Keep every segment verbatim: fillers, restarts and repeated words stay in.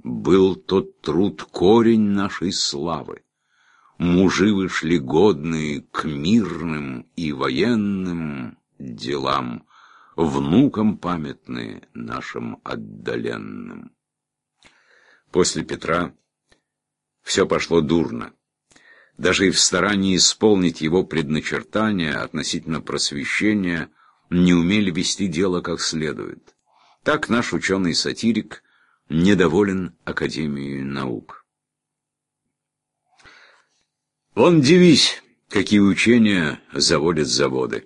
Был тот труд корень нашей славы. Мужи вышли годные к мирным и военным делам, внукам памятные нашим отдаленным. После Петра все пошло дурно. Даже и в старании исполнить его предначертания относительно просвещения не умели вести дело как следует. Так наш ученый-сатирик недоволен Академией наук. Вон дивись, какие учения заводят заводы.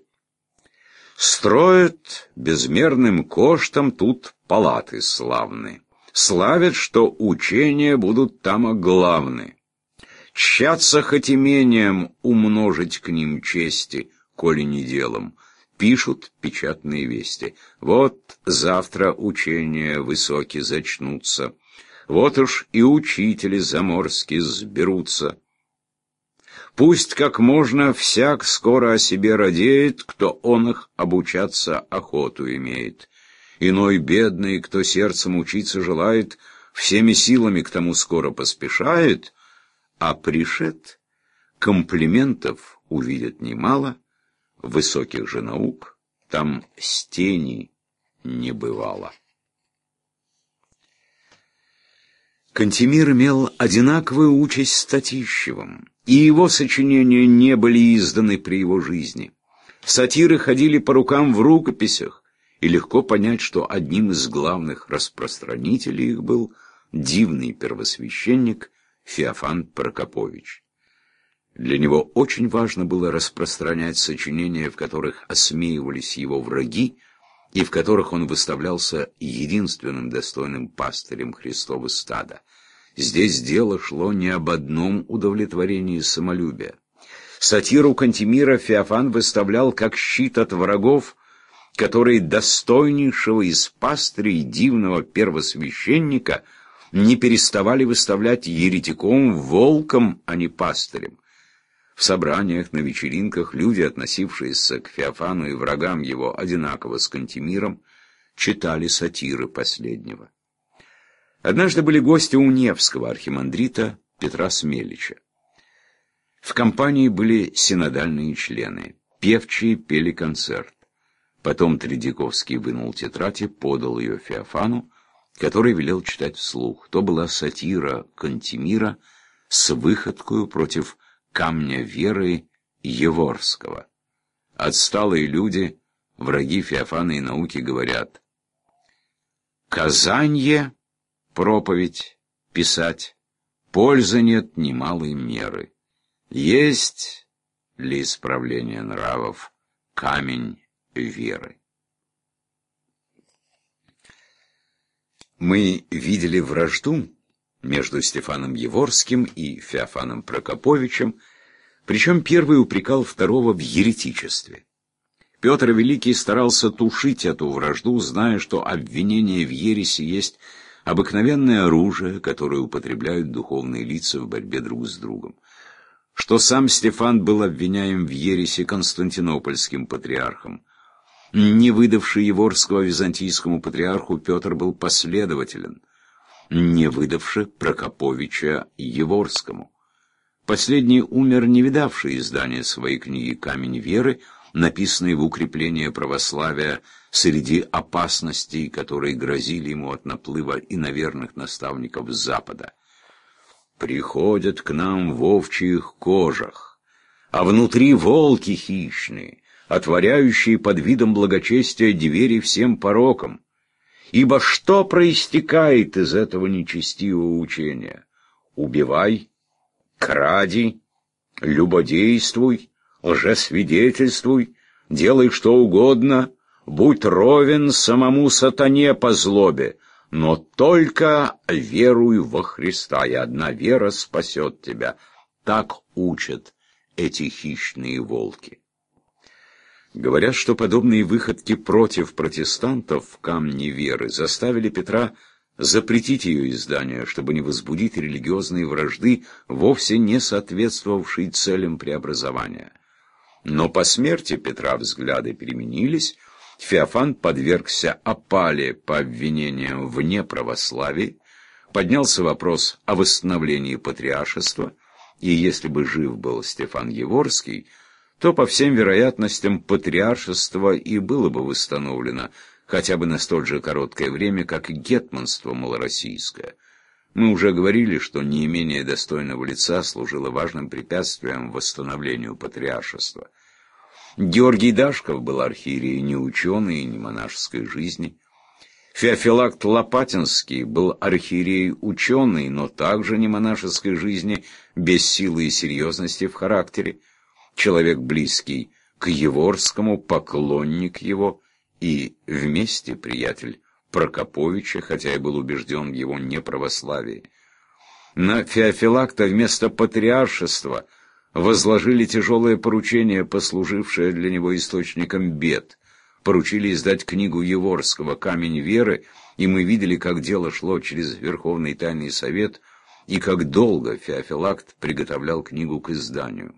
Строят безмерным коштом тут палаты славные. Славят, что учения будут там главны. Тщатся хоть имением умножить к ним чести, коли не делом. Пишут печатные вести. Вот завтра учения высокие зачнутся. Вот уж и учители заморские сберутся. Пусть как можно всяк скоро о себе радеет, кто он их обучаться охоту имеет. Иной бедный, кто сердцем учиться желает, всеми силами к тому скоро поспешает, а пришед, комплиментов увидят немало, высоких же наук там стени не бывало. Кантемир имел одинаковую участь с Татищевым, и его сочинения не были изданы при его жизни. Сатиры ходили по рукам в рукописях, и легко понять, что одним из главных распространителей их был дивный первосвященник Феофан Прокопович. Для него очень важно было распространять сочинения, в которых осмеивались его враги, и в которых он выставлялся единственным достойным пастырем Христова стада. Здесь дело шло не об одном удовлетворении самолюбия. Сатиру Кантемира Феофан выставлял как щит от врагов, который достойнейшего из пастырей дивного первосвященника не переставали выставлять еретиком, волком, а не пастырем. В собраниях, на вечеринках люди, относившиеся к Феофану и врагам его одинаково с Кантемиром, читали сатиры последнего. Однажды были гости у Невского архимандрита Петра Смелича. В компании были синодальные члены. Певчие пели концерт. Потом Тредяковский вынул тетрадь и подал ее Феофану, который велел читать вслух. То была сатира Кантемира с выходкою против камня веры Еворского. Отсталые люди, враги Феофана и науки, говорят: «Казанье, проповедь, писать, пользы нет немалой меры. Есть для исправления нравов камень веры». Мы видели вражду между Стефаном Еворским и Феофаном Прокоповичем, причем первый упрекал второго в еретичестве. Петр Великий старался тушить эту вражду, зная, что обвинение в ереси есть обыкновенное оружие, которое употребляют духовные лица в борьбе друг с другом. Что сам Стефан был обвиняем в ереси константинопольским патриархом. Не выдавший Еворского византийскому патриарху, Петр был последователен, не выдавший Прокоповича Еворскому. Последний умер, не видавший издания своей книги «Камень веры», написанной в укрепление православия среди опасностей, которые грозили ему от наплыва иноверных наставников с Запада. «Приходят к нам в овчьих кожах, а внутри волки хищные, отворяющие под видом благочестия двери всем порокам. Ибо что проистекает из этого нечестивого учения? Убивай, кради, любодействуй, лжесвидетельствуй, делай что угодно, будь ровен самому сатане по злобе, но только веруй во Христа, и одна вера спасет тебя». Так учат эти хищные волки. Говорят, что подобные выходки против протестантов в «Камне веры» заставили Петра запретить ее издание, чтобы не возбудить религиозные вражды, вовсе не соответствовавшие целям преобразования. Но по смерти Петра взгляды переменились, Феофан подвергся опале по обвинениям в неправославии, поднялся вопрос о восстановлении патриаршества, и если бы жив был Стефан Яворский, то, по всем вероятностям, патриаршество и было бы восстановлено, хотя бы на столь же короткое время, как и гетманство малороссийское. Мы уже говорили, что неимение достойного лица служило важным препятствием восстановлению патриаршества. Георгий Дашков был архиерей не ученый и не монашеской жизни. Феофилакт Лопатинский был архиерей ученый, но также не монашеской жизни, без силы и серьезности в характере. Человек близкий к Яворскому, поклонник его и вместе приятель Прокоповича, хотя и был убежден в его неправославии. На Феофилакта вместо патриаршества возложили тяжелое поручение, послужившее для него источником бед. Поручили издать книгу Яворского «Камень веры», и мы видели, как дело шло через Верховный Тайный Совет, и как долго Феофилакт приготовлял книгу к изданию.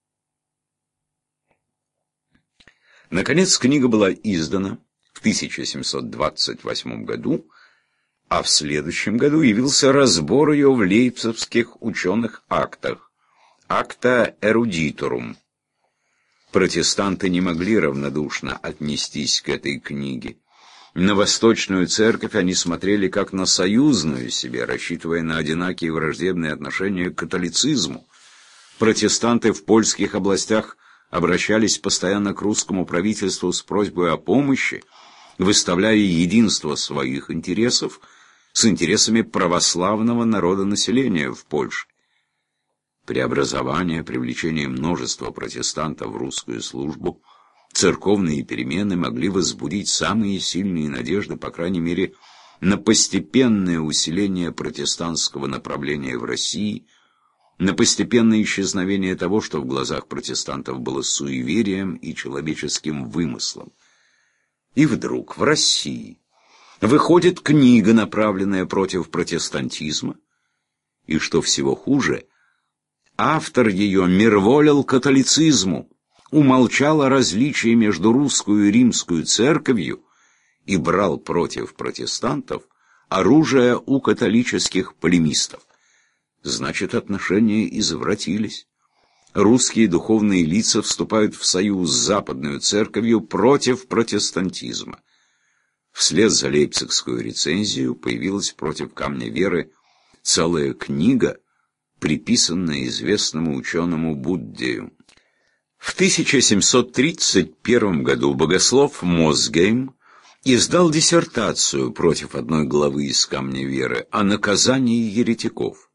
Наконец, книга была издана в тысяча семьсот двадцать восьмом году, а в следующем году явился разбор ее в лейпцигских ученых актах «Acta Eruditorum». Протестанты не могли равнодушно отнестись к этой книге. На Восточную Церковь они смотрели как на союзную себе, рассчитывая на одинакие враждебные отношения к католицизму. Протестанты в польских областях обращались постоянно к русскому правительству с просьбой о помощи, выставляя единство своих интересов с интересами православного народонаселения в Польше. Преобразование, привлечение множества протестантов в русскую службу, церковные перемены могли возбудить самые сильные надежды, по крайней мере, на постепенное усиление протестантского направления в России, на постепенное исчезновение того, что в глазах протестантов было суеверием и человеческим вымыслом. И вдруг в России выходит книга, направленная против протестантизма, и, что всего хуже, автор ее мирволил католицизму, умолчал о различии между русскую и римскую церковью и брал против протестантов оружие у католических полемистов. Значит, отношения извратились. Русские духовные лица вступают в союз с западной церковью против протестантизма. Вслед за лейпцигскую рецензию появилась против камня веры целая книга, приписанная известному ученому Буддею. В тысяча семьсот тридцать первом году богослов Мозгейм издал диссертацию против одной главы из камня веры о наказании еретиков.